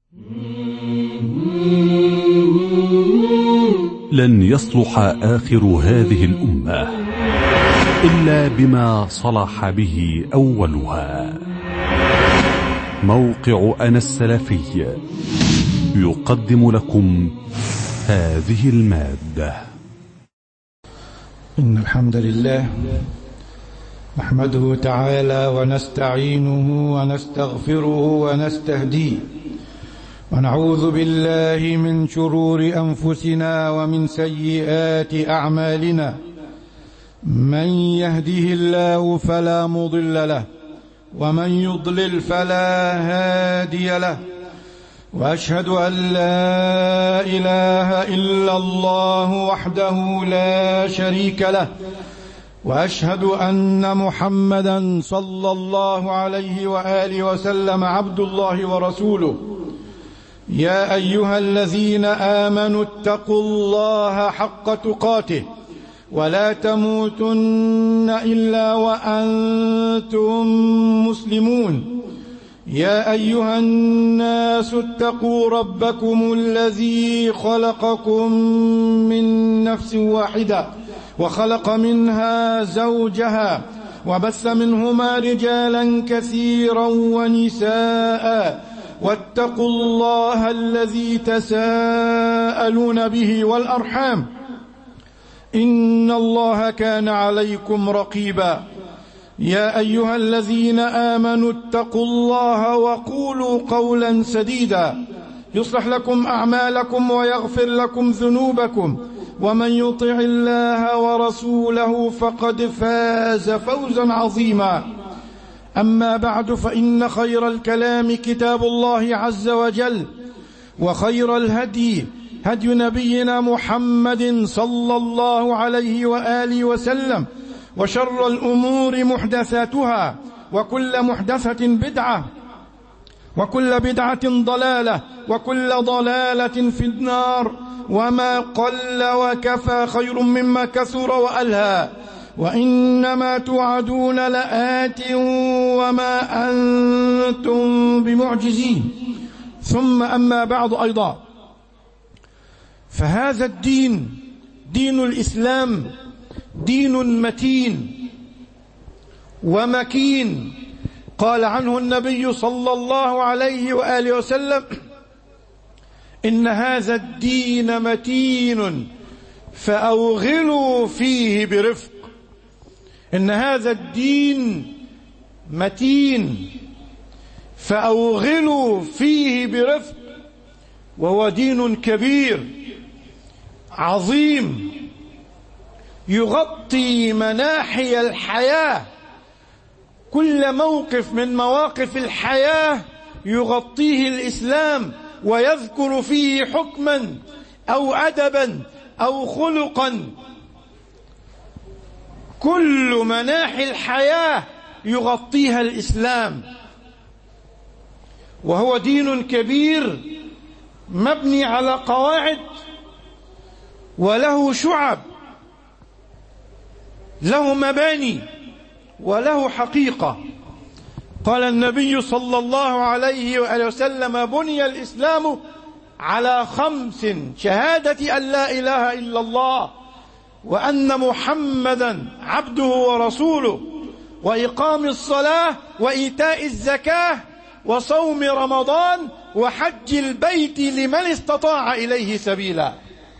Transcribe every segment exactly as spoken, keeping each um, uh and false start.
لن يصلح آخر هذه الأمة إلا بما صلح به أولها. موقع أنا السلفي يقدم لكم هذه المادة. إن الحمد لله نحمده تعالى ونستعينه ونستغفره ونستهديه، ونعوذ بالله من شرور أنفسنا ومن سيئات أعمالنا. من يهده الله فلا مضل له، ومن يضلل فلا هادي له، وأشهد أن لا إله إلا الله وحده لا شريك له، وأشهد أن محمدا صلى الله عليه وآله وسلم عبد الله ورسوله. يا أيها الذين آمنوا اتقوا الله حق تقاته ولا تموتن إلا وأنتم مسلمون. يا أيها الناس اتقوا ربكم الذي خلقكم من نفس واحدة وخلق منها زوجها وبث منهما رجالا كثيرا ونساء، واتقوا الله الذي تساءلون به والأرحام، إن الله كان عليكم رقيبا. يا أيها الذين آمنوا اتقوا الله وقولوا قولا سديدا يصلح لكم أعمالكم ويغفر لكم ذنوبكم، ومن يطع الله ورسوله فقد فاز فوزا عظيما. أما بعد، فإن خير الكلام كتاب الله عز وجل، وخير الهدي هدي نبينا محمد صلى الله عليه وآله وسلم، وشر الأمور محدثاتها، وكل محدثة بدعة، وكل بدعة ضلالة، وكل ضلالة في النار. وما قل وكفى خير مما كثر وألهى، وإنما توعدون لآت وما أنتم بمعجزين. ثم أما بعد، أيضا فهذا الدين دين الإسلام دين متين ومكين. قال عنه النبي صلى الله عليه وآله وسلم: إن هذا الدين متين فأوغلوا فيه برفق. إن هذا الدين متين فأوغلوا فيه برفق، وهو دين كبير عظيم يغطي مناحي الحياة. كل موقف من مواقف الحياة يغطيه الإسلام، ويذكر فيه حكما أو أدبا أو خلقا. كل مناحي الحياة يغطيها الإسلام، وهو دين كبير مبني على قواعد وله شعب، له مباني وله حقيقة. قال النبي صلى الله عليه وآله وسلم: بني الإسلام على خمس: شهادة أن لا إله إلا الله، وأن محمدا عبده ورسوله، وإقام الصلاة، وإيتاء الزكاة، وصوم رمضان، وحج البيت لمن استطاع إليه سبيلا.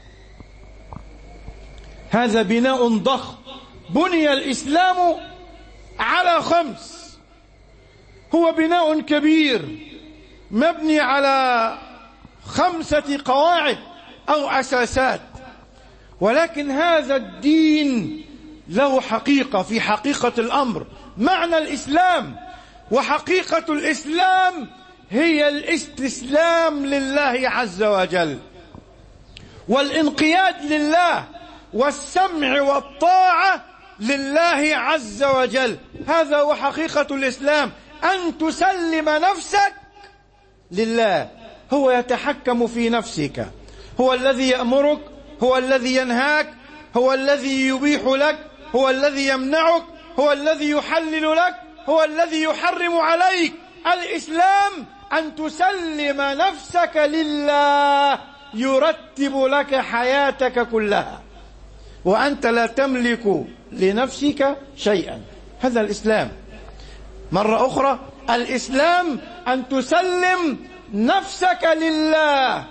هذا بناء ضخم. بني الإسلام على خمس، هو بناء كبير مبني على خمسة قواعد أو أساسات، ولكن هذا الدين له حقيقة. في حقيقة الأمر معنى الإسلام، وحقيقة الإسلام هي الاستسلام لله عز وجل، والانقياد لله، والسمع والطاعة لله عز وجل. هذا هو حقيقة الإسلام، أن تسلم نفسك لله. هو يتحكم في نفسك، هو الذي يأمرك، هو الذي ينهاك، هو الذي يبيح لك، هو الذي يمنعك، هو الذي يحلل لك، هو الذي يحرم عليك. الإسلام أن تسلم نفسك لله يرتب لك حياتك كلها، وأنت لا تملك لنفسك شيئا. هذا الإسلام. مرة أخرى، الإسلام أن تسلم نفسك لله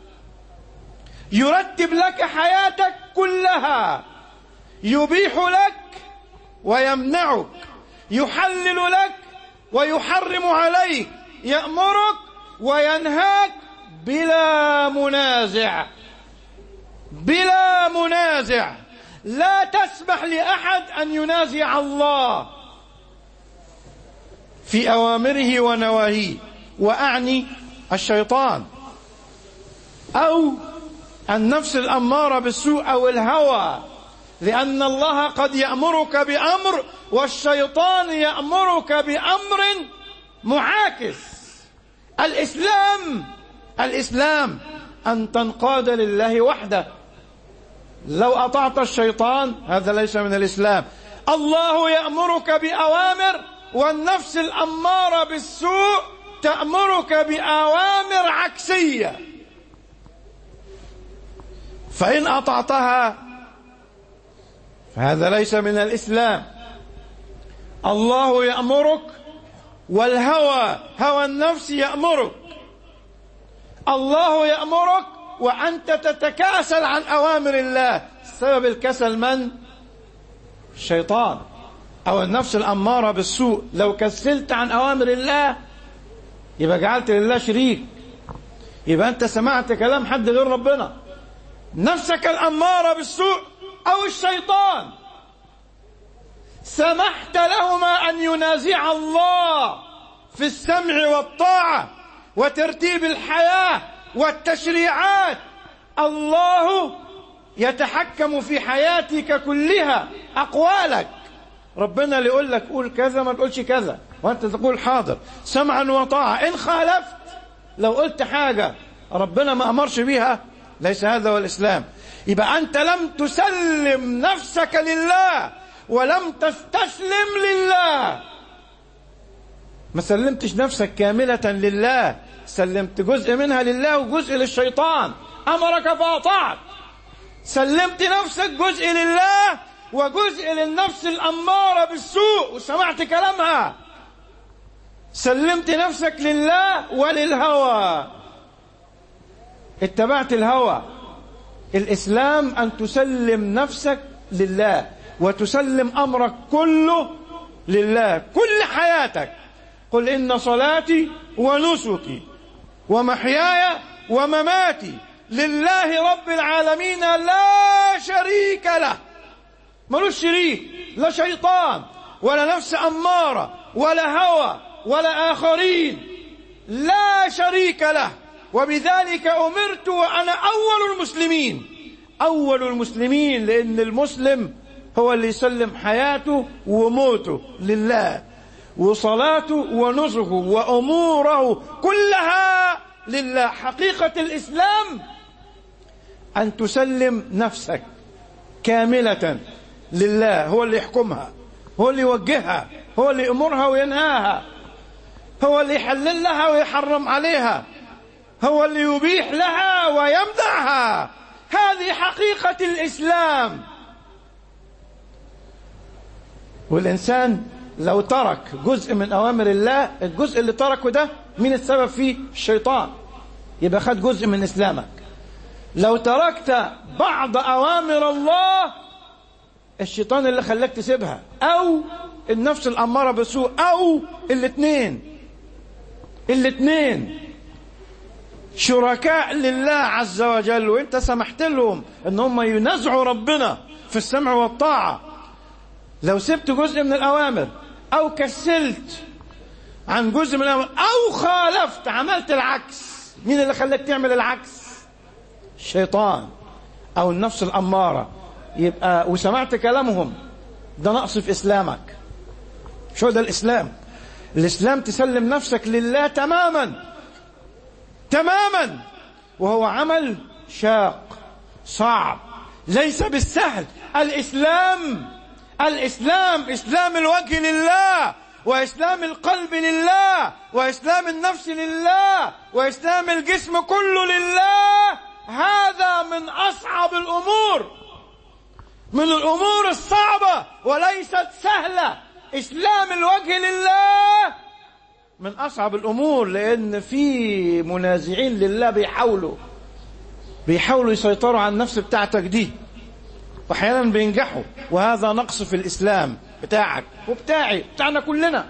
يرتب لك حياتك كلها، يبيح لك ويمنعك، يحلل لك ويحرم عليك، يأمرك وينهاك بلا منازع، بلا منازع. لا تسمح لأحد أن ينازع الله في أوامره ونواهيه، وأعني الشيطان أو النفس الأمارة بالسوء أو الهوى، لأن الله قد يأمرك بأمر والشيطان يأمرك بأمر معاكس. الإسلام الإسلام أن تنقاد لله وحده. لو أطعت الشيطان هذا ليس من الإسلام. الله يأمرك بأوامر، والنفس الأمارة بالسوء تأمرك بأوامر عكسية، فإن أطعتها فهذا ليس من الإسلام. الله يأمرك والهوى هوى النفس يأمرك، الله يأمرك وأنت تتكاسل عن أوامر الله. سبب الكسل من؟ الشيطان أو النفس الأمارة بالسوء. لو كسلت عن أوامر الله يبقى جعلت لله شريك، يبقى أنت سمعت كلام حد غير ربنا. نفسك الأمارة بالسوء أو الشيطان سمحت لهما أن ينازع الله في السمع والطاعة وترتيب الحياة والتشريعات. الله يتحكم في حياتك كلها، أقوالك. ربنا اللي يقول لك قول كذا ما تقولش كذا، وأنت تقول حاضر سمعا وطاعة. إن خالفت، لو قلت حاجة ربنا ما أمرش بيها، ليس هذا هو الإسلام. يبقى أنت لم تسلم نفسك لله ولم تستسلم لله. ما سلمتش نفسك كاملة لله، سلمت جزء منها لله وجزء للشيطان. أمرك فأطعت. سلمت نفسك جزء لله وجزء للنفس الأمارة بالسوء وسمعت كلامها. سلمت نفسك لله وللهوى، اتبعت الهوى. الإسلام أن تسلم نفسك لله وتسلم أمرك كله لله، كل حياتك. قل إن صلاتي ونسكي ومحياي ومماتي لله رب العالمين لا شريك له. ملوش شريك، لا شيطان ولا نفس أمارة ولا هوى ولا آخرين، لا شريك له. وبذلك أمرت وأنا أول المسلمين. أول المسلمين، لأن المسلم هو اللي يسلم حياته وموته لله، وصلاته ونسكه وأموره كلها لله. حقيقة الإسلام أن تسلم نفسك كاملة لله. هو اللي يحكمها، هو اللي يوجهها، هو اللي يأمرها وينهاها، هو اللي يحلل لها ويحرم عليها، هو اللي يبيح لها ويمنعها. هذه حقيقة الإسلام. والإنسان لو ترك جزء من أوامر الله، الجزء اللي تركه ده مين السبب فيه؟ الشيطان. يبقى خد جزء من إسلامك. لو تركت بعض أوامر الله، الشيطان اللي خلاك تسيبها، أو النفس الأمارة بالسوء، أو الاثنين. الاثنين شركاء لله عز وجل، وانت سمحت لهم ان هم ينازعوا ربنا في السمع والطاعة. لو سبت جزء من الأوامر أو كسلت عن جزء من الأوامر أو خالفت عملت العكس، مين اللي خلاك تعمل العكس؟ الشيطان أو النفس الأمارة. يبقى وسمعت كلامهم، ده نقص في إسلامك. شو ده الإسلام؟ الإسلام تسلم نفسك لله تماما تماما، وهو عمل شاق صعب، ليس بالسهل. الإسلام الإسلام إسلام الوجه لله وإسلام القلب لله، وإسلام النفس لله، وإسلام الجسم كله لله. هذا من أصعب الأمور، من الأمور الصعبة وليست سهلة. إسلام الوجه لله من أصعب الأمور، لأن في منازعين لله بيحاولوا بيحاولوا يسيطروا على النفس بتاعتك دي، وأحيانا بينجحوا، وهذا نقص في الإسلام بتاعك وبتاعي، بتاعنا كلنا.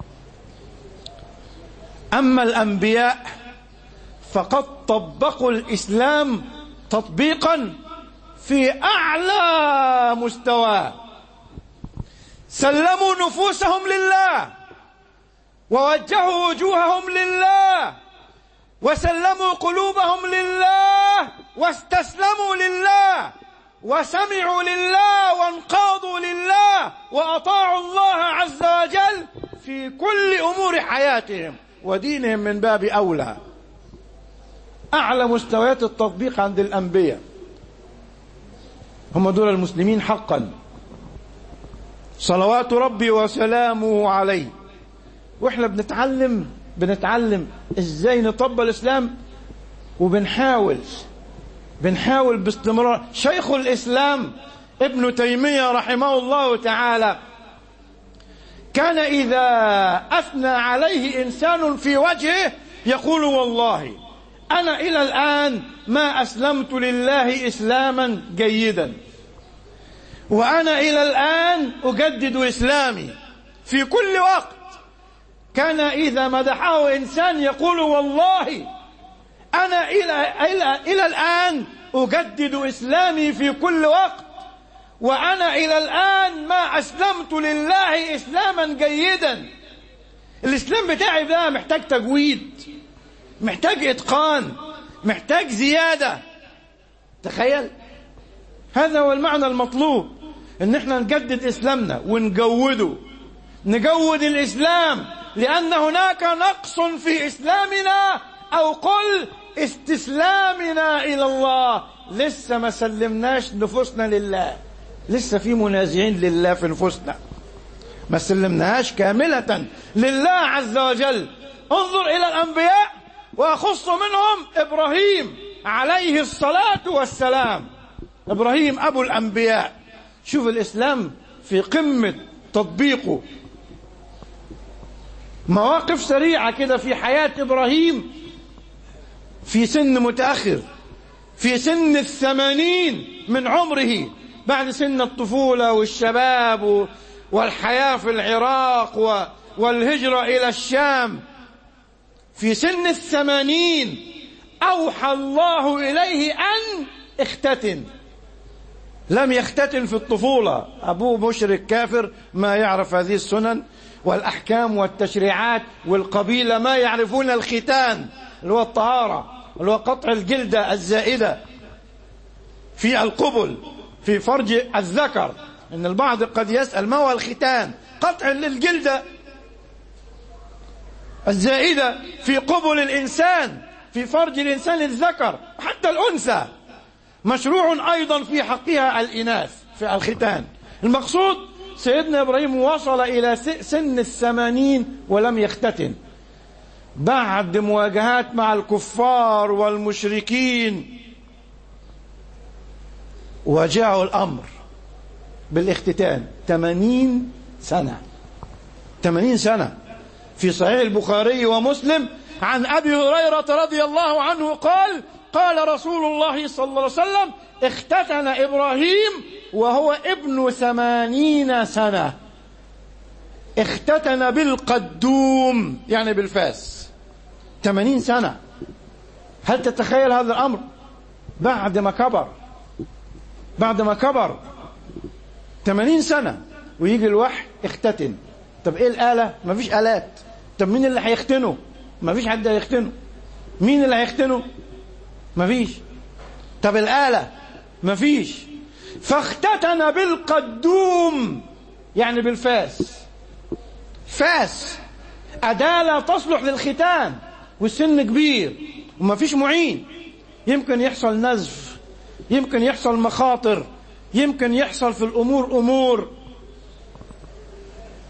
أما الأنبياء فقد طبقوا الإسلام تطبيقا في أعلى مستوى، سلموا نفوسهم لله، ووجهوا وجوههم لله، وسلموا قلوبهم لله، واستسلموا لله، وسمعوا لله، وانقادوا لله، وأطاعوا الله عز وجل في كل أمور حياتهم ودينهم من باب أولى. أعلى مستويات التطبيق عند الأنبياء هم دول المسلمين حقا، صلوات ربي وسلامه عليه. وإحنا بنتعلم بنتعلم إزاي نطبق الإسلام، وبنحاول بنحاول باستمرار. شيخ الإسلام ابن تيمية رحمه الله تعالى كان إذا أثنى عليه إنسان في وجهه يقول: والله أنا إلى الآن ما أسلمت لله إسلاما جيدا، وأنا إلى الآن أجدد إسلامي في كل وقت. كان إذا مدحه إنسان يقول: والله أنا إلى, إلى, إلى الآن أجدد إسلامي في كل وقت، وأنا إلى الآن ما أسلمت لله إسلاما جيدا. الإسلام بتاعي ده محتاج تجويد، محتاج إتقان، محتاج زيادة. تخيل، هذا هو المعنى المطلوب، إن احنا نجدد إسلامنا ونجوده، نجود الإسلام، لأن هناك نقص في إسلامنا، أو قل استسلامنا إلى الله. لسه ما سلمناش نفوسنا لله، لسه في منازعين لله في نفوسنا، ما سلمناهاش كاملة لله عز وجل. انظر إلى الأنبياء، وأخص منهم إبراهيم عليه الصلاة والسلام. إبراهيم أبو الأنبياء، شوف الإسلام في قمة تطبيقه. مواقف سريعة كده في حياة إبراهيم في سن متأخر، في سن الثمانين من عمره، بعد سن الطفولة والشباب والحياة في العراق والهجرة إلى الشام. في سن الثمانين أوحى الله إليه أن اختتن. لم يختتن في الطفولة، أبوه مشرك كافر ما يعرف هذه السنن والأحكام والتشريعات، والقبيلة ما يعرفون الختان اللي هو الطهارة، اللي هو قطع الجلدة الزائدة في القبل في فرج الذكر. إن البعض قد يسأل ما هو الختان؟ قطع الجلدة الزائدة في قبل الإنسان، في فرج الإنسان الذكر، حتى الأنثى مشروع أيضا في حقها الإناث في الختان. المقصود سيدنا إبراهيم وصل إلى سن الثمانين ولم يختتن، بعد مواجهات مع الكفار والمشركين وجاءوا الأمر بالاختتان. ثمانين سنة، ثمانين سنة. في صحيح البخاري ومسلم عن أبي هريرة رضي الله عنه قال: قال رسول الله صلى الله عليه وسلم: اختتن إبراهيم وهو ابن ثمانين سنة. اختتن بالقدوم يعني بالفاس، ثمانين سنة. هل تتخيل هذا الأمر؟ بعد ما كبر، بعد ما كبر ثمانين سنة ويجي الوحي اختتن. طب ايه الآلة؟ ما فيش آلات. طب مين اللي هيختنه؟ ما فيش حد هيختنه. مين اللي هيختنه؟ ما فيش. طب الآلة؟ ما فيش. فاختتن بالقدوم يعني بالفاس. فاس أداة لا تصلح للختان، والسن كبير وما فيش معين، يمكن يحصل نزف، يمكن يحصل مخاطر، يمكن يحصل في الأمور أمور.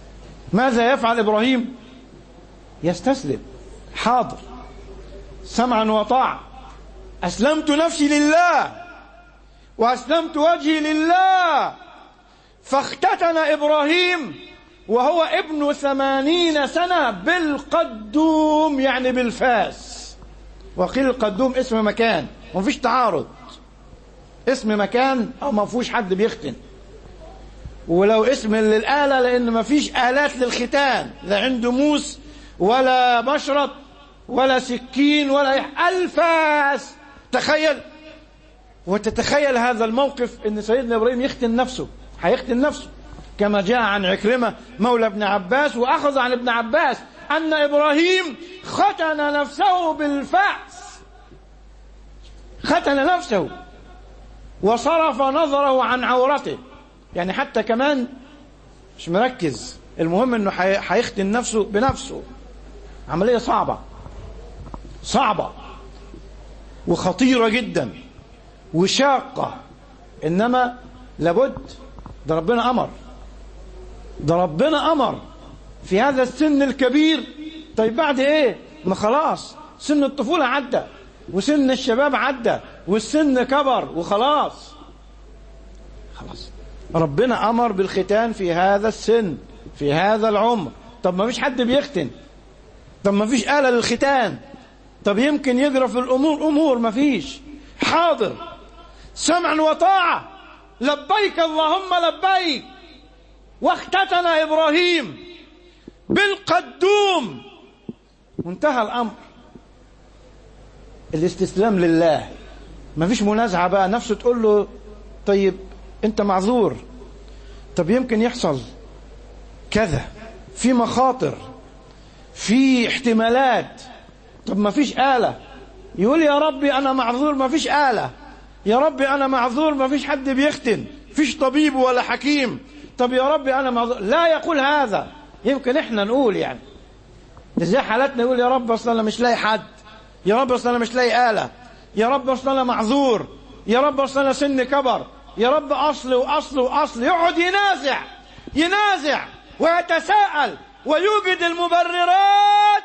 ماذا يفعل إبراهيم؟ يستسلم. حاضر، سمعا وطاعة. أسلمت نفسي لله وأسلمت وجهي لله. فاختتن إبراهيم وهو ابن ثمانين سنة بالقدوم، يعني بالفاس. وقيل القدوم اسم مكان، ومفيش تعارض، اسم مكان أو ما فيهوش حد بيختن. ولو اسم للآلة، لأن مفيش آلات للختان، لا عنده موس ولا مشرط ولا سكين ولا الفاس. تخيل، وتتخيل هذا الموقف ان سيدنا ابراهيم يختن نفسه، هيختن نفسه كما جاء عن عكرمة مولى ابن عباس، واخذ عن ابن عباس ان ابراهيم ختن نفسه بالفأس، ختن نفسه وصرف نظره عن عورته، يعني حتى كمان مش مركز، المهم انه هيختن نفسه بنفسه. عملية صعبة صعبة وخطيرة جدا وشاقة، إنما لابد. ده ربنا أمر، ده ربنا أمر في هذا السن الكبير. طيب بعد إيه؟ ما خلاص سن الطفولة عدى، وسن الشباب عدى، والسن كبر وخلاص. خلاص ربنا أمر بالختان في هذا السن، في هذا العمر. طب ما فيش حد بيختن، طب ما فيش آلة للختان، طب يمكن يجرى في الأمور أمور، ما فيش. حاضر، سمعا وطاعة، لبيك اللهم لبيك. واختتن إبراهيم بالقدوم، وانتهى الأمر. الاستسلام لله، ما فيش منازعة بقى. نفسه تقول له طيب انت معذور، طب يمكن يحصل كذا، في مخاطر، في احتمالات، طب ما فيش آلة. يقول يا ربي أنا معذور، ما فيش آلة. يا ربي أنا معذور، ما فيش حد بيختن، فيش طبيب ولا حكيم. طب يا ربي أنا معذور. لا يقول هذا. يمكن إحنا نقول يعني زي حالتنا، يقول يا رب أصلا أنا مش لاقي حد، يا رب أصلا أنا مش لاقي آلة، يا رب أصلا أنا معذور، يا رب أصلا أنا سن كبر، يا رب أصل وأصل وأصل. يقعد ينازع ينازع ويتساءل ويوجد المبررات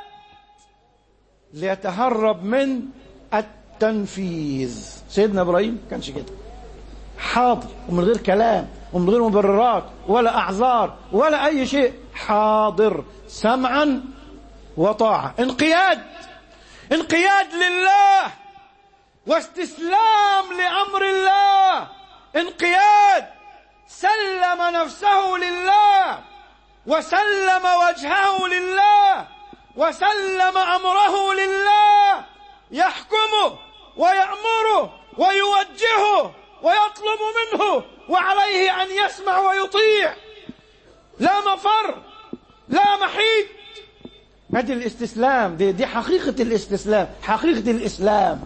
ليتهرب من التنفيذ. سيدنا إبراهيم كانش كده، حاضر ومن غير كلام ومن غير مبررات ولا أعذار ولا أي شيء، حاضر سمعا وطاعة. انقياد، انقياد لله واستسلام لأمر الله. انقياد، سلم نفسه لله وسلم وجهه لله وسلم أمره لله، يحكمه ويأمره ويوجهه ويطلب منه، وعليه أن يسمع ويطيع، لا مفر لا محيد. هذه الاستسلام، دي, دي حقيقة الاستسلام، حقيقة الإسلام.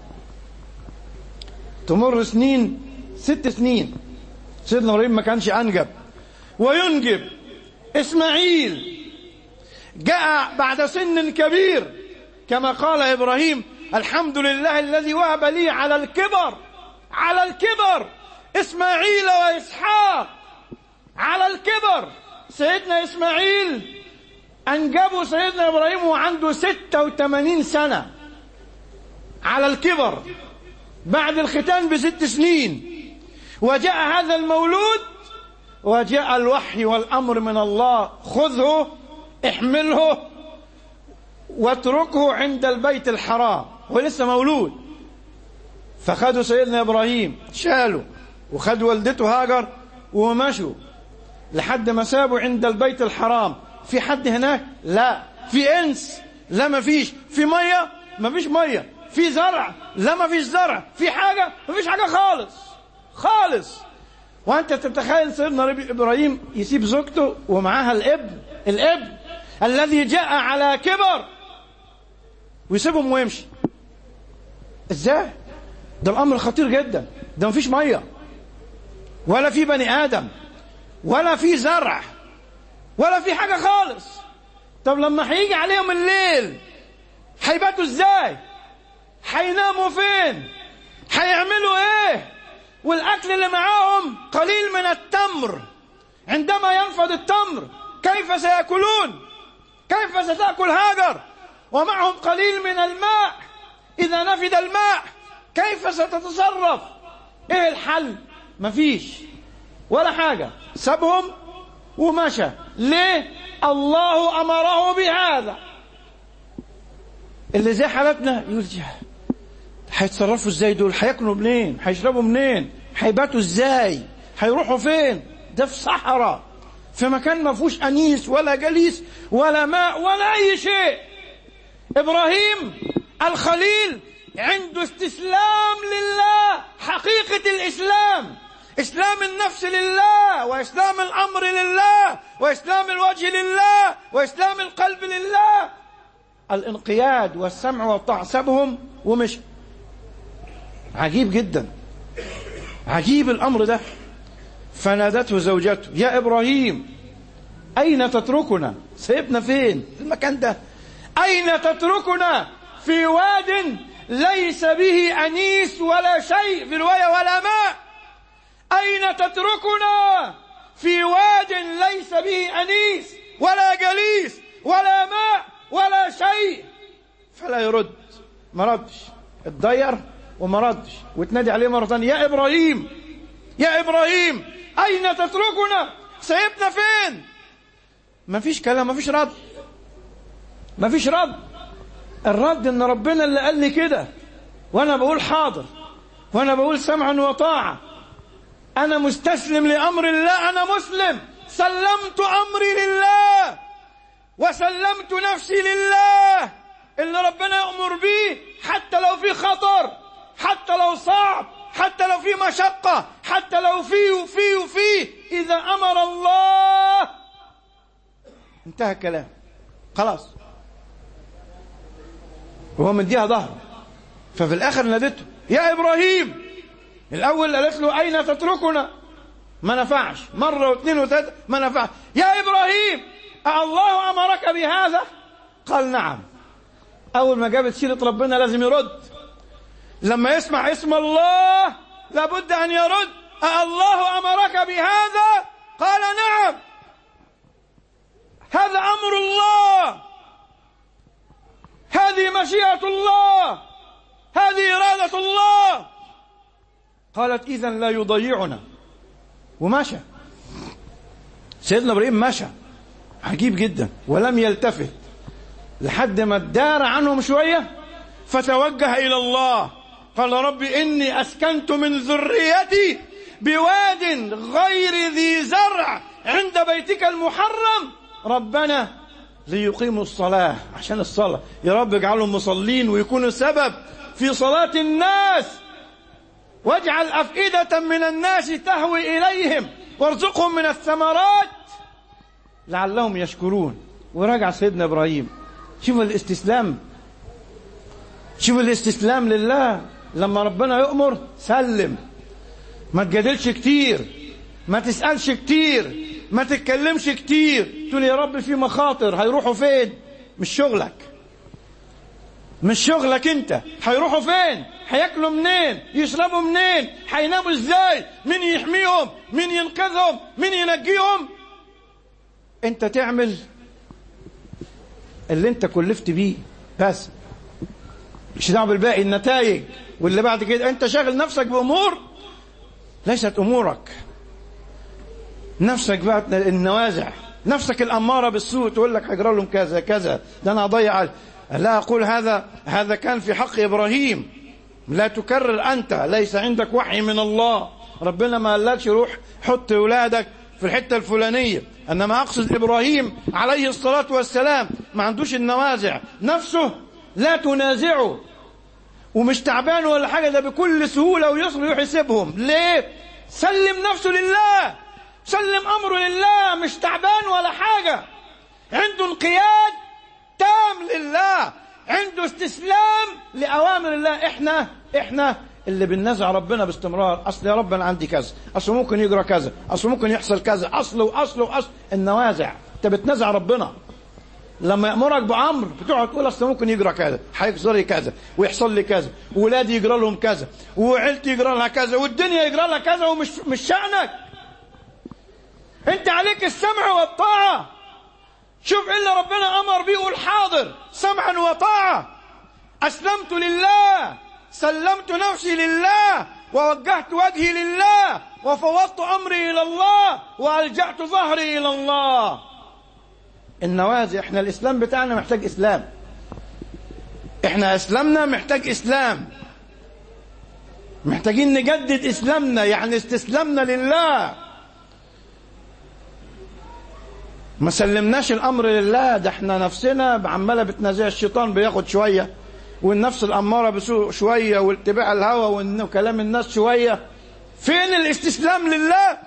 تمر سنين، ست سنين، سيدنا إبراهيم ما كانش أنجب وينجب إسماعيل. جاء بعد سن كبير، كما قال إبراهيم الحمد لله الذي وهب لي على الكبر، على الكبر إسماعيل وإسحاق، على الكبر. سيدنا إسماعيل أنجبه سيدنا إبراهيم وعنده ستة وثمانين سنة، على الكبر، بعد الختان بست سنين. وجاء هذا المولود وجاء الوحي والأمر من الله، خذه احمله واتركه عند البيت الحرام، ولسه مولود. فخدوا سيدنا إبراهيم، شالوا وخد والدته هاجر ومشوا لحد ما سابوا عند البيت الحرام. في حد هناك؟ لا. في إنس؟ لا ما فيش. في مية؟ ما فيش مية. في زرع؟ لا ما فيش زرع. في حاجة؟ ما فيش حاجة خالص خالص. وأنت تتخيل سيدنا إبراهيم يسيب زوجته ومعاها الابن، الابن الذي جاء على كبر، ويسيبهم ويمشي؟ ازاي؟ ده الأمر خطير جدا. ده ما فيش مية ولا في بني آدم ولا في زرع ولا في حاجة خالص. طب لما هيجي عليهم الليل هيباتوا ازاي؟ هيناموا فين؟ هيعملوا ايه؟ والأكل اللي معاهم قليل من التمر، عندما ينفد التمر كيف سيأكلون؟ كيف ستأكل هاجر ومعهم قليل من الماء؟ إذا نفد الماء كيف ستتصرف؟ إيه الحل؟ مفيش ولا حاجة، سابهم ومشى. ليه؟ الله أمره بهذا. اللي زي حالتنا يقول هيتصرفوا ازاي دول؟ هياكلوا منين؟ هيشربوا منين؟ هيباتوا ازاي؟ هيروحوا فين؟ ده في صحراء، في مكان ما فيهوش انيس ولا جليس ولا ماء ولا اي شيء. ابراهيم الخليل عنده استسلام لله، حقيقة الاسلام، اسلام النفس لله، واسلام الامر لله، واسلام الوجه لله، واسلام القلب لله. الانقياد والسمع والطاعة. سابهم ومشى. عجيب جدا، عجيب الامر ده. فنادته زوجته: يا ابراهيم اين تتركنا؟ سيبنا فين في المكان ده؟ اين تتركنا في واد ليس به انيس ولا شيء، في رواية ولا ماء. اين تتركنا في واد ليس به انيس ولا جليس ولا ماء ولا شيء؟ فلا يرد، ما ردش، اتضير وما ردش، وتنادي عليه مرة ثانية: يا إبراهيم يا إبراهيم أين تتركنا؟ سيبنا فين؟ ما فيش كلام، ما فيش رد، ما فيش رد. الرد إن ربنا اللي قال لي كده، وأنا بقول حاضر، وأنا بقول سمعا وطاعة، أنا مستسلم لأمر الله، أنا مسلم، سلمت أمري لله وسلمت نفسي لله. اللي ربنا يأمر به حتى لو في خطر، حتى لو صعب، حتى لو في مشقة، حتى لو في وفي وفي، إذا أمر الله انتهى الكلام، خلاص. وهو مديها ظهره. ففي الآخر نادته: يا إبراهيم. الأول قالت له: أين تتركنا؟ ما نفعش، مرة واثنين وثلاثة ما نفعش. يا إبراهيم الله أمرك بهذا؟ قال: نعم. أول ما جابت سيرة ربنا لازم يرد. لما يسمع اسم الله لابد أن يرد: الله أمرك بهذا؟ قال: نعم، هذا أمر الله، هذه مشيئة الله، هذه إرادة الله. قالت: إذن لا يضيعنا. ومشى سيدنا إبراهيم، مشى. عجيب جدا. ولم يلتفت لحد ما ادار عنهم شوية، فتوجه إلى الله. قال: رب إني أسكنت من ذريتي بواد غير ذي زرع عند بيتك المحرم ربنا ليقيموا الصلاة. عشان الصلاة يا رب اجعلهم مصلين ويكونوا سبب في صلاة الناس، واجعل أفئدة من الناس تهوي إليهم وارزقهم من الثمرات لعلهم يشكرون. ورجع سيدنا إبراهيم. شوفوا الاستسلام، شوفوا الاستسلام لله. لما ربنا يؤمر سلم، ما تجادلش كتير، ما تسألش كتير، ما تتكلمش كتير. تقول يا رب في مخاطر، هيروحوا فين؟ مش شغلك، مش شغلك انت. هيروحوا فين؟ هياكلوا منين؟ يشربوا منين؟ هيناموا ازاي؟ مين يحميهم؟ مين ينقذهم؟ مين ينجيهم؟ انت تعمل اللي انت كلفت بيه بس، مش دعوه بالباقي، النتائج واللي بعد كده. انت شاغل نفسك بامور ليست امورك. نفسك بقى النوازع، نفسك الاماره بالسوء، تقول لك هيجرى لهم كذا كذا، ده انا اضيع. لا اقول هذا، هذا كان في حق ابراهيم. لا تكرر انت، ليس عندك وحي من الله. ربنا ما قالكش روح حط اولادك في الحته الفلانيه. انما اقصد ابراهيم عليه الصلاه والسلام ما عندوش النوازع، نفسه لا تنازعه، ومش تعبان ولا حاجه، ده بكل سهوله ويسر يحسبهم. ليه؟ سلم نفسه لله، سلم امره لله، مش تعبان ولا حاجه. عنده انقياد تام لله، عنده استسلام لاوامر الله. احنا احنا اللي بننازع ربنا باستمرار. اصل يا رب انا عندي كذا، اصل ممكن يجرى كذا، اصل ممكن يحصل كذا، اصل واصل واصل. النوازع، انت بتنازع ربنا. لما يأمرك بأمر بتقعد تقول اصل ممكن يجرى كذا، هيحصل لي كذا، ويحصل لي كذا، وولادي يجرى لهم كذا، وعيلتي يجرى لها كذا، والدنيا يجرى لها كذا، ومش مش شأنك. انت عليك السمع والطاعة. شوف إلا ربنا أمر بيه قول حاضر سمعا وطاعة. أسلمت لله، سلمت نفسي لله، ووجهت وجهي لله، وفوضت أمري إلى الله، وألجأت ظهري إلى الله. النوازع، احنا الإسلام بتاعنا محتاج إسلام، احنا إسلامنا محتاج إسلام، محتاجين نجدد إسلامنا، يعني استسلامنا لله. ما سلمناش الأمر لله، ده احنا نفسنا عمالة بتنازع، الشيطان بياخد شوية، والنفس الأمارة بسوء شوية، واتباع الهوى وكلام الناس شوية. فين الاستسلام لله؟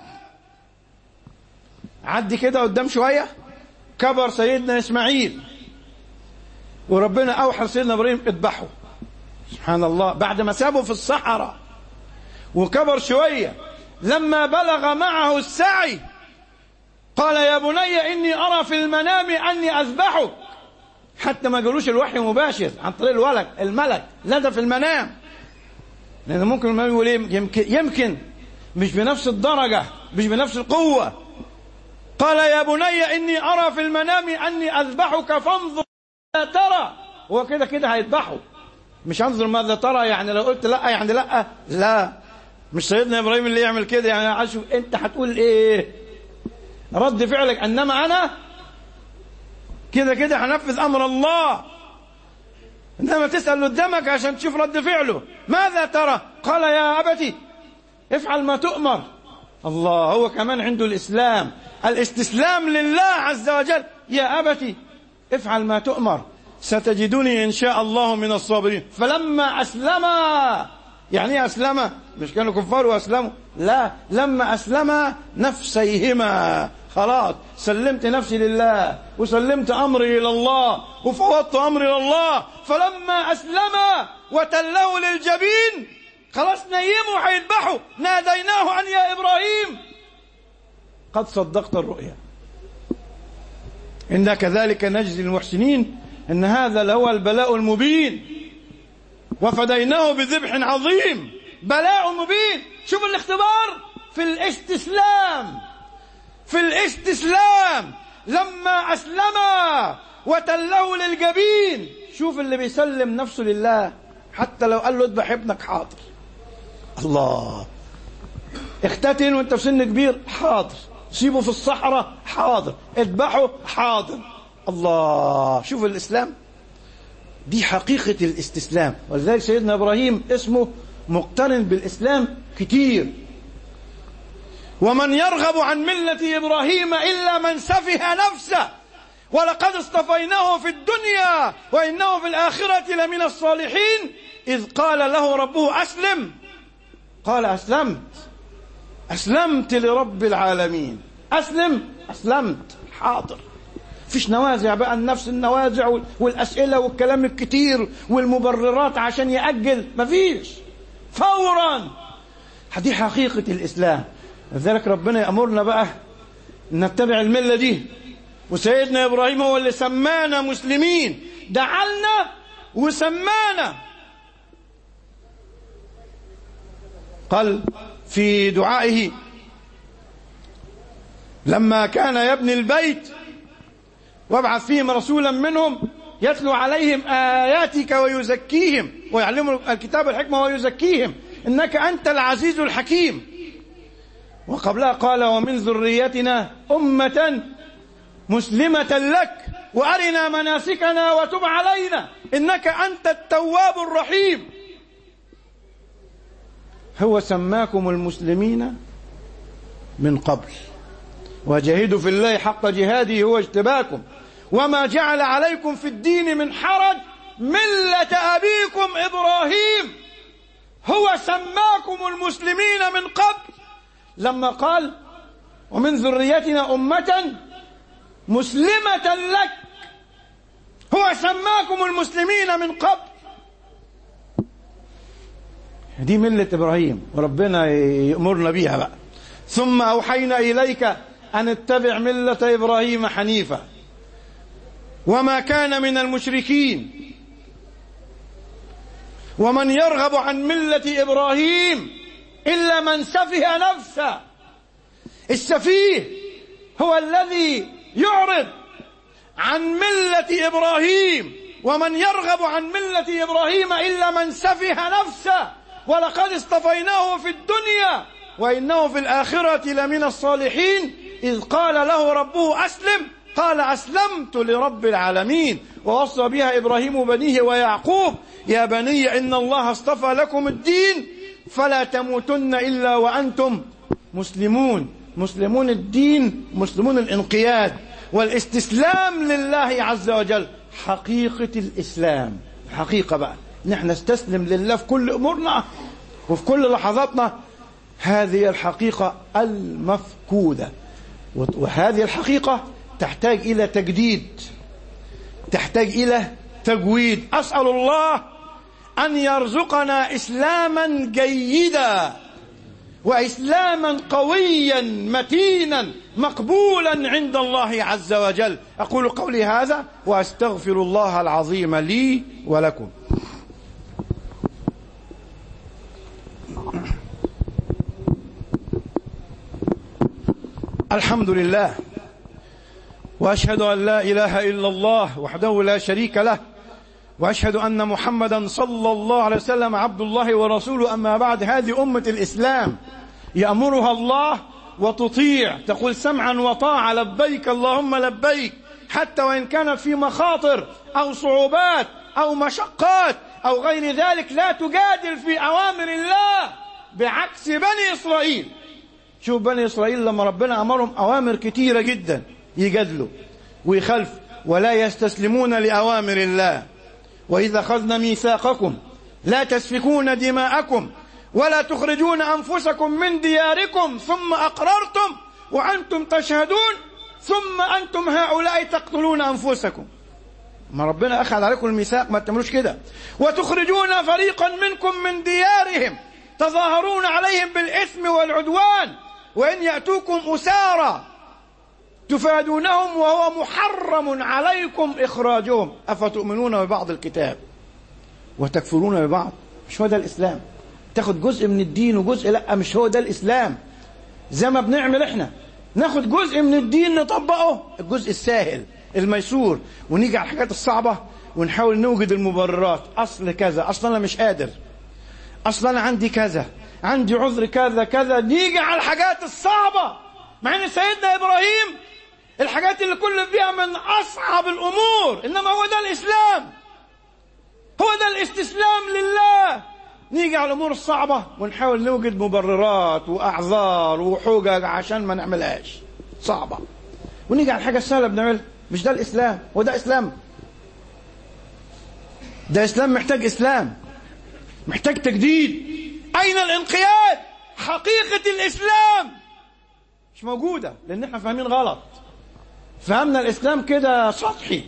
عدي كده قدام شوية، كبر سيدنا إسماعيل وربنا أوحى سيدنا إبراهيم اذبحه. سبحان الله، بعد ما سابه في الصحراء وكبر شوية، لما بلغ معه السعي قال يا بني إني أرى في المنام أني أذبحك. حتى ما قالوش الوحي مباشر عن طريق الولد الملك، لا ده في المنام، لأن ممكن المنام يقول يمكن, يمكن مش بنفس الدرجة، مش بنفس القوة. قال يا بني إني أرى في المنام أني أذبحك فانظر ماذا ترى. هو كده كده هيذبحه، مش انظر ماذا ترى يعني لو قلت لا يعني لا لا، مش سيدنا إبراهيم اللي يعمل كده، يعني عايز أنت هتقول إيه، رد فعلك أنما أنا كده كده هنفذ أمر الله، إنما تسأل قدامك عشان تشوف رد فعله. ماذا ترى؟ قال يا أبتي افعل ما تؤمر. الله، هو كمان عنده الإسلام، الاستسلام لله عز وجل. يا أبتي افعل ما تؤمر ستجدني إن شاء الله من الصابرين. فلما أسلم، يعني ايه أسلم؟ مش كانوا كفار وأسلموا، لا، لما أسلم نفسيهما، خلاص سلمت نفسي لله وسلمت أمري إلى الله وفوضت أمري إلى الله. فلما أسلم وتله للجبين، خلاص نيموا هيذبحوا، ناديناه أن يا إبراهيم قد صدقت الرؤيا إنا كذلك نجزي المحسنين إن هذا لهو البلاء المبين وفديناه بذبح عظيم. بلاء مبين. شوف الاختبار في الاستسلام، في الاستسلام لما أسلم وتله للجبين. شوف اللي بيسلم نفسه لله حتى لو قال له اذبح ابنك حاضر. الله، اختتن وانت في سن كبير حاضر، سيبه في الصحراء حاضر، اذبحه حاضر. الله، شوف الإسلام، دي حقيقة الاستسلام. ولذلك سيدنا إبراهيم اسمه مقترن بالإسلام كتير. ومن يرغب عن ملة إبراهيم إلا من سفه نفسه ولقد اصطفيناه في الدنيا وإنه في الآخرة لمن الصالحين إذ قال له ربه أسلم قال أسلمت أسلمت لرب العالمين. أسلم، أسلمت، حاضر. فيش نوازع بقى، النفس النوازع والأسئلة والكلام الكتير والمبررات عشان يأجل، مفيش، فورا. دي حقيقة الإسلام. لذلك ربنا يأمرنا بقى نتبع الملة دي. وسيدنا إبراهيم هو اللي سمانا مسلمين، دعالنا وسمانا. قال في دعائه لما كان يبني البيت وابعث فيهم رسولا منهم يتلو عليهم آياتك ويزكيهم ويعلمهم الكتاب والحكمة ويزكيهم إنك أنت العزيز الحكيم. وقبلها قال ومن ذريتنا أمة مسلمة لك وأرنا مناسكنا وتب علينا إنك أنت التواب الرحيم. هو سماكم المسلمين من قبل وجاهدوا في الله حق جهاده هو اجتباكم وما جعل عليكم في الدين من حرج ملة أبيكم إبراهيم. هو سماكم المسلمين من قبل لما قال ومن ذريتنا أمة مسلمة لك. هو سماكم المسلمين من قبل. دي ملة إبراهيم وربنا يأمرنا بيها بقى. ثم أوحينا إليك أن اتبع ملة إبراهيم حنيفا وما كان من المشركين. ومن يرغب عن ملة إبراهيم إلا من سفه نفسه. السفيه هو الذي يعرض عن ملة إبراهيم، ومن يرغب عن ملة إبراهيم إلا من سفه نفسه، ولقد اصطفيناه في الدنيا وإنه في الآخرة لمن الصالحين، إذ قال له ربه أسلم قال أسلمت لرب العالمين. ووصى بها إبراهيم بنيه ويعقوب يا بني إن الله اصطفى لكم الدين فلا تموتن إلا وأنتم مسلمون. مسلمون الدين، مسلمون الانقياد والاستسلام لله عز وجل، حقيقة الإسلام. حقيقة بقى نحن نستسلم لله في كل أمورنا وفي كل لحظاتنا. هذه الحقيقة المفقودة، وهذه الحقيقة تحتاج إلى تجديد، تحتاج إلى تجويد. أسأل الله أن يرزقنا إسلاما جيدا وإسلاما قويا متينا مقبولا عند الله عز وجل. أقول قولي هذا وأستغفر الله العظيم لي ولكم. الحمد لله، وأشهد أن لا إله إلا الله وحده لا شريك له، وأشهد أن محمدا صلى الله عليه وسلم عبد الله ورسوله. أما بعد، هذه أمة الإسلام يأمرها الله وتطيع، تقول سمعا وطاعة لبيك اللهم لبيك، حتى وإن كانت في مخاطر أو صعوبات أو مشقات أو غير ذلك لا تجادل في أوامر الله، بعكس بني إسرائيل. شوف بني إسرائيل لما ربنا أمرهم أوامر كتيرة جدا يجادلوا ويخالفوا ولا يستسلمون لأوامر الله. وإذا أخذنا ميثاقكم لا تسفكون دماءكم ولا تخرجون أنفسكم من دياركم ثم أقررتم وأنتم تشهدون ثم أنتم هؤلاء تقتلون أنفسكم. ما ربنا أخذ عليكم الميثاق ما تعملوش كده. وتخرجون فريقا منكم من ديارهم تظاهرون عليهم بالإثم والعدوان وإن يأتوكم أسارى تفادونهم وهو محرم عليكم إخراجهم أفتؤمنون ببعض الكتاب وتكفرون ببعض. مش هو ده الإسلام؟ تاخد جزء من الدين وجزء لا، مش هو ده الإسلام. زي ما بنعمل احنا، ناخد جزء من الدين نطبقه الجزء السهل الميسور، ونيجي على الحاجات الصعبة ونحاول نوجد المبررات. أصل كذا، أصلا أنا مش قادر، أصلا أنا عندي كذا، عندي عذر كذا كذا. نيجي على الحاجات الصعبة، مع أن سيدنا إبراهيم الحاجات اللي كل فيها من أصعب الأمور، إنما هو ده الإسلام، هو ده الاستسلام لله. نيجي على الأمور الصعبة ونحاول نوجد مبررات وأعذار وحجج عشان ما نعملهاش صعبة، ونيجي على الحاجة السهلة بنعملها. مش ده الإسلام، هو ده إسلام. ده إسلام محتاج إسلام، محتاج تجديد. أين الانقياد؟ حقيقة الإسلام مش موجودة، لأن احنا فاهمين غلط. فهمنا الإسلام كده سطحي،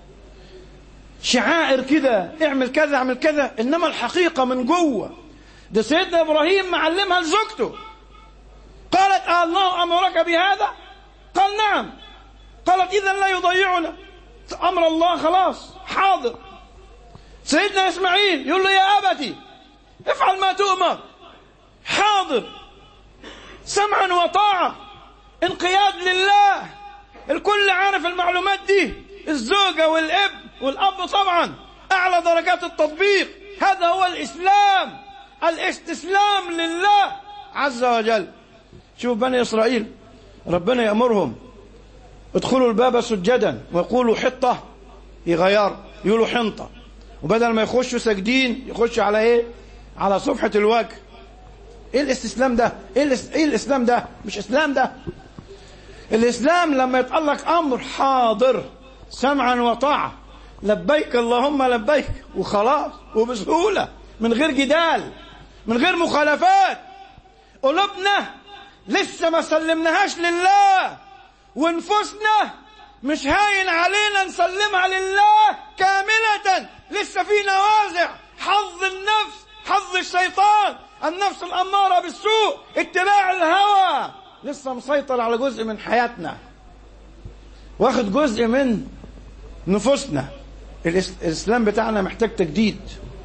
شعائر كده، اعمل كذا اعمل كذا، إنما الحقيقة من جوه. ده سيدنا إبراهيم معلمها لزوجته، قالت الله أمرك بهذا؟ قال نعم. قالت إذن لا يضيعنا أمر الله، خلاص حاضر. سيدنا إسماعيل يقول له يا أبتي افعل ما تؤمر، حاضر، سمعا وطاعة، انقياد لله. الكل عارف المعلومات دي، الزوجة والاب والأب طبعا أعلى درجات التطبيق. هذا هو الإسلام، الاستسلام لله عز وجل. شوف بني إسرائيل ربنا يأمرهم ادخلوا الباب سجدا ويقولوا حطة، يغير يقولوا حنطة، وبدل ما يخشوا ساجدين يخشوا على ايه؟ على صفحة الوجه. ايه الاستسلام ده؟ ايه, الاس... إيه الاسلام ده؟ مش اسلام ده. الاسلام لما يتقال لك امر حاضر سمعا وطاعة، لبيك اللهم لبيك، وخلاص، وبسهولة، من غير جدال، من غير مخالفات. قلوبنا لسه ما سلمناهاش لله، ونفوسنا مش هاين علينا نسلمها لله كاملة. لسه في نوازع، حظ النفس، حظ الشيطان، النفس الأمارة بالسوء، اتباع الهوى، لسه مسيطر على جزء من حياتنا، واخد جزء من نفوسنا. الإسلام بتاعنا محتاج تجديد،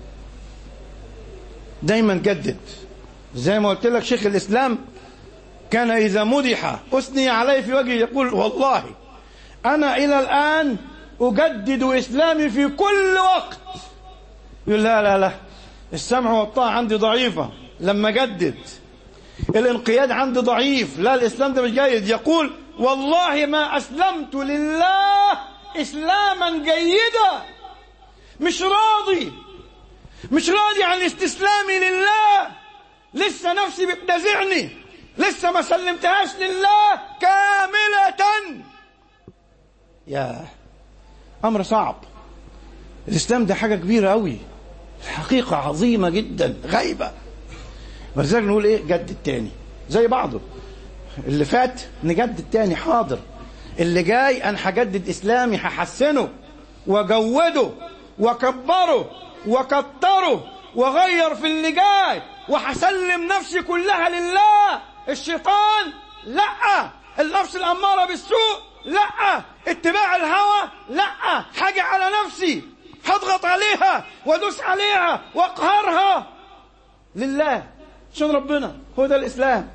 دايما جدد. زي ما قلت لك شيخ الإسلام كان إذا مدح أثني عليه في وجهه يقول والله أنا إلى الآن أجدد إسلامي في كل وقت. يقول لا لا لا، السمع والطاعة عندي ضعيفة لما جدد، الانقياد عندي ضعيف، لا الإسلام ده مش جيد. يقول والله ما أسلمت لله إسلاما جيدا، مش راضي مش راضي عن استسلامي لله، لسه نفسي بتنازعني، لسه ما سلمتهاش لله كاملة. يا أمر صعب. الإسلام ده حاجة كبيرة أوي، حقيقة عظيمة جدا غايبة. ولذلك نقول إيه؟ جدد تاني زي بعضه. اللي فات نجدد تاني، حاضر. اللي جاي أنا هجدد إسلامي، هحسنه وجوده وكبره وكتره وغير في اللي جاي، وهسلم نفسي كلها لله. الشيطان لا، النفس الأمارة بالسوء لا، اتباع الهوى لا، حاجة على نفسي هضغط عليها وادوس عليها واقهرها لله عشان ربنا. هو ده الإسلام.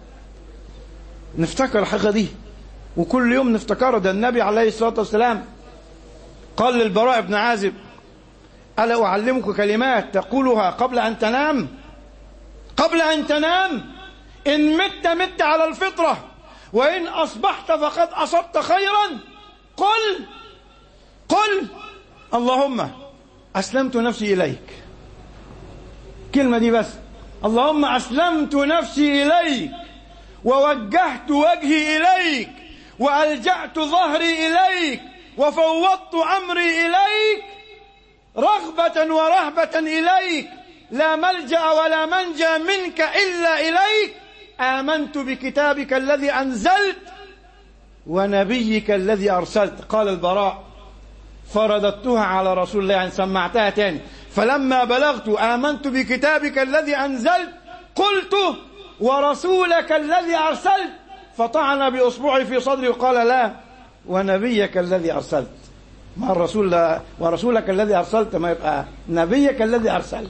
نفتكر الحاجة دي وكل يوم نفتكره. ده النبي عليه الصلاة والسلام قال للبراء بن عازب ألا أعلمك كلمات تقولها قبل أن تنام؟ قبل أن تنام إن مت مت على الفطرة، وإن أصبحت فقد أصبت خيرا. قل قل اللهم أسلمت نفسي إليك. كلمة دي بس، اللهم أسلمت نفسي إليك ووجهت وجهي إليك وألجأت ظهري إليك وفوضت أمري إليك رغبة ورهبة إليك، لا ملجأ ولا منجى منك إلا إليك. آمنت بكتابك الذي أنزلت ونبيك الذي أرسلت. قال البراء فرددتها على رسول الله، يعني سمعتها تاني. فلما بلغت آمنت بكتابك الذي أنزلت قلت ورسولك الذي أرسلت، فطعن بأصبعي في صدري وقال لا، ونبيك الذي أرسلت. ما الرسول لا ورسولك الذي أرسلت، ما يبقى نبيك الذي أرسلت.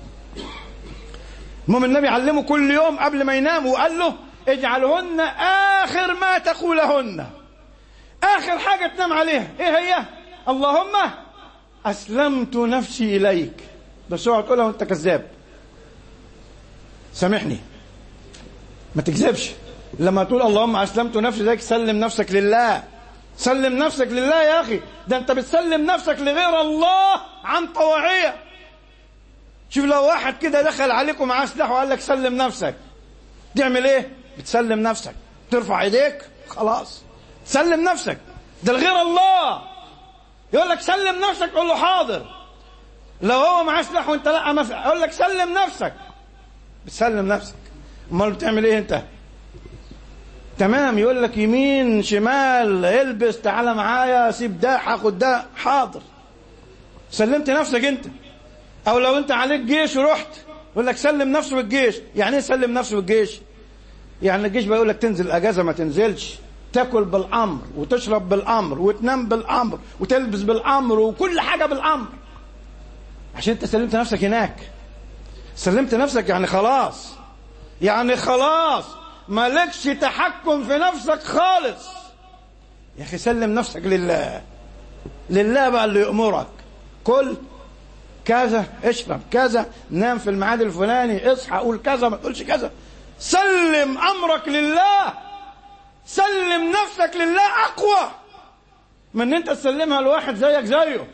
المهم النبي علمه كل يوم قبل ما ينام وقال له اجعلهن آخر ما تقولهن، آخر حاجة تنام عليها. ايه هي؟ اللهم أسلمت نفسي إليك. بس اوعى تقولها وانت كذاب، سامحني، ما تكذبش. لما تقول اللهم أسلمت نفسي إليك سلم نفسك لله، سلم نفسك لله يا أخي. ده أنت بتسلم نفسك لغير الله عن طواعية. شوف لو واحد كده دخل عليكم معاه سلاح وقال لك سلم نفسك، تعمل ايه؟ بتسلم نفسك، ترفع ايديك خلاص سلم نفسك. ده لغير الله يقول لك سلم نفسك، قول له حاضر. لو هو معاه سلاح وانت لا ما يقول لك سلم نفسك، بتسلم نفسك. امال بتعمل ايه انت؟ تمام، يقول لك يمين شمال البس تعالى معايا سيب ده هاخد ده، حاضر سلمت نفسك انت. او لو انت عليك جيش ورحت يقول لك سلم نفسه بالجيش. يعني ايه سلم نفسه بالجيش؟ يعني الجيش بيقول لك تنزل اجازه ما تنزلش، تاكل بالامر وتشرب بالامر وتنام بالامر وتلبس بالامر وكل حاجه بالامر، عشان انت سلمت نفسك هناك. سلمت نفسك يعني خلاص، يعني خلاص مالكش تحكم في نفسك خالص. يا اخي سلم نفسك لله، لله بقى اللي يأمرك. كل كذا، اشرب كذا، نام في الميعاد الفلاني، اصحى قول كذا ما تقولش كذا. سلم امرك لله، سلم نفسك لله اقوى من ان انت تسلمها لواحد زيك زيه.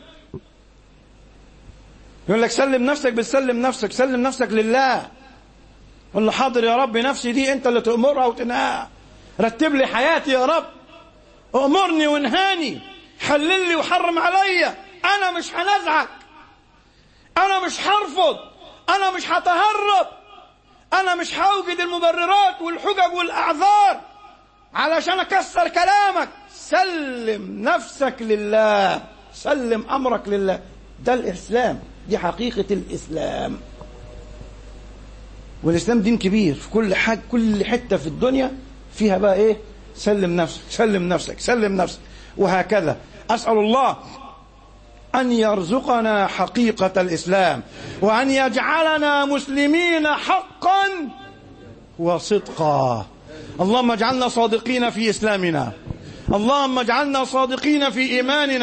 يقول لك سلم نفسك، بتسلم نفسك، سلم نفسك لله. قل له حاضر يا رب، نفسي دي انت اللي تأمرها وتنهاها. رتب لي حياتي يا رب، أمرني وانهاني، حلل لي وحرم عليا. انا مش هنزعك، انا مش هرفض، انا مش هتهرب، انا مش هوجد المبررات والحجج والاعذار علشان اكسر كلامك. سلم نفسك لله، سلم امرك لله. ده الاسلام، دي حقيقة الاسلام. والاسلام دين كبير في كل حاجة، كل حتة في الدنيا فيها بقى ايه؟ سلم نفسك، سلم نفسك، سلم نفسك، وهكذا. اسأل الله أن يرزقنا حقيقة الإسلام، وأن يجعلنا مسلمين حقا وصدقا. اللهم اجعلنا صادقين في إسلامنا، اللهم اجعلنا صادقين في إيماننا،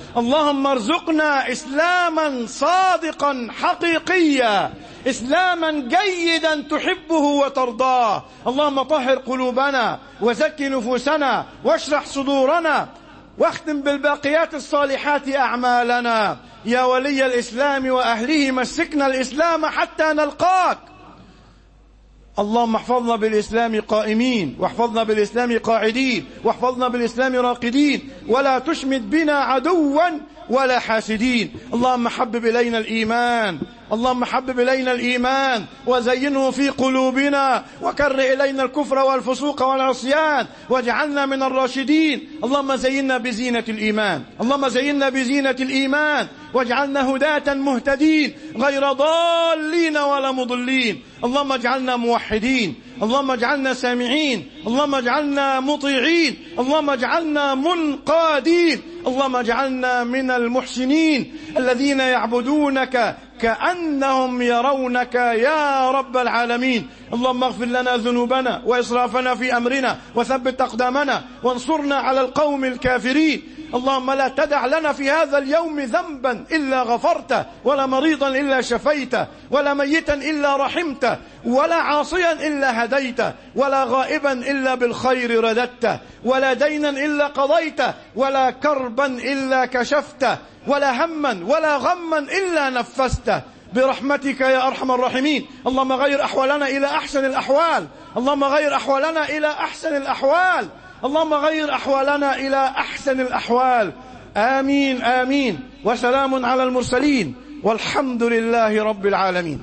اللهم ارزقنا إسلاما صادقا حقيقيا، إسلاما جيدا تحبه وترضاه. اللهم طهر قلوبنا وزكي نفوسنا واشرح صدورنا واختم بالباقيات الصالحات أعمالنا. يا ولي الإسلام وأهله مسكنا الإسلام حتى نلقاك. اللهم احفظنا بالإسلام قائمين، واحفظنا بالإسلام قاعدين، واحفظنا بالإسلام راقدين، ولا تشمت بنا عدوا ولا حاسدين. اللهم حبب إلينا الإيمان، اللهم حبب إلينا الإيمان وزينه في قلوبنا، وكر إلينا الكفر والفسوق والعصيان، واجعلنا من الراشدين. اللهم زينا بزينة الإيمان، اللهم زينا بزينة الإيمان، واجعلنا هداة مهتدين غير ضالين ولا مضلين. اللهم اجعلنا موحدين، اللهم اجعلنا سامعين، اللهم اجعلنا مطيعين، اللهم اجعلنا منقادين، اللهم اجعلنا من المحسنين الذين يعبدونك كأنهم يرونك يا رب العالمين. اللهم اغفر لنا ذنوبنا وإسرافنا في أمرنا وثبت أقدامنا وانصرنا على القوم الكافرين. اللهم لا تدع لنا في هذا اليوم ذنبا إلا غفرته، ولا مريضا إلا شفيته، ولا ميتا إلا رحمته، ولا عاصيا إلا هديته، ولا غائبا إلا بالخير رددته، ولا دينا إلا قضيته، ولا كربا إلا كشفته، ولا هما ولا غما إلا نفسته، برحمتك يا أرحم الراحمين. اللهم غير أحوالنا إلى أحسن الأحوال، اللهم غير أحوالنا إلى أحسن الأحوال، اللهم غير أحوالنا إلى أحسن الأحوال. آمين آمين. وسلام على المرسلين والحمد لله رب العالمين.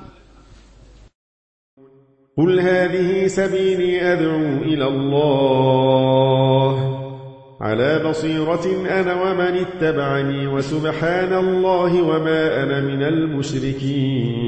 قل هذه سبيلي أدعو إلى الله على بصيرة أنا ومن اتبعني، وسبحان الله وما أنا من المشركين.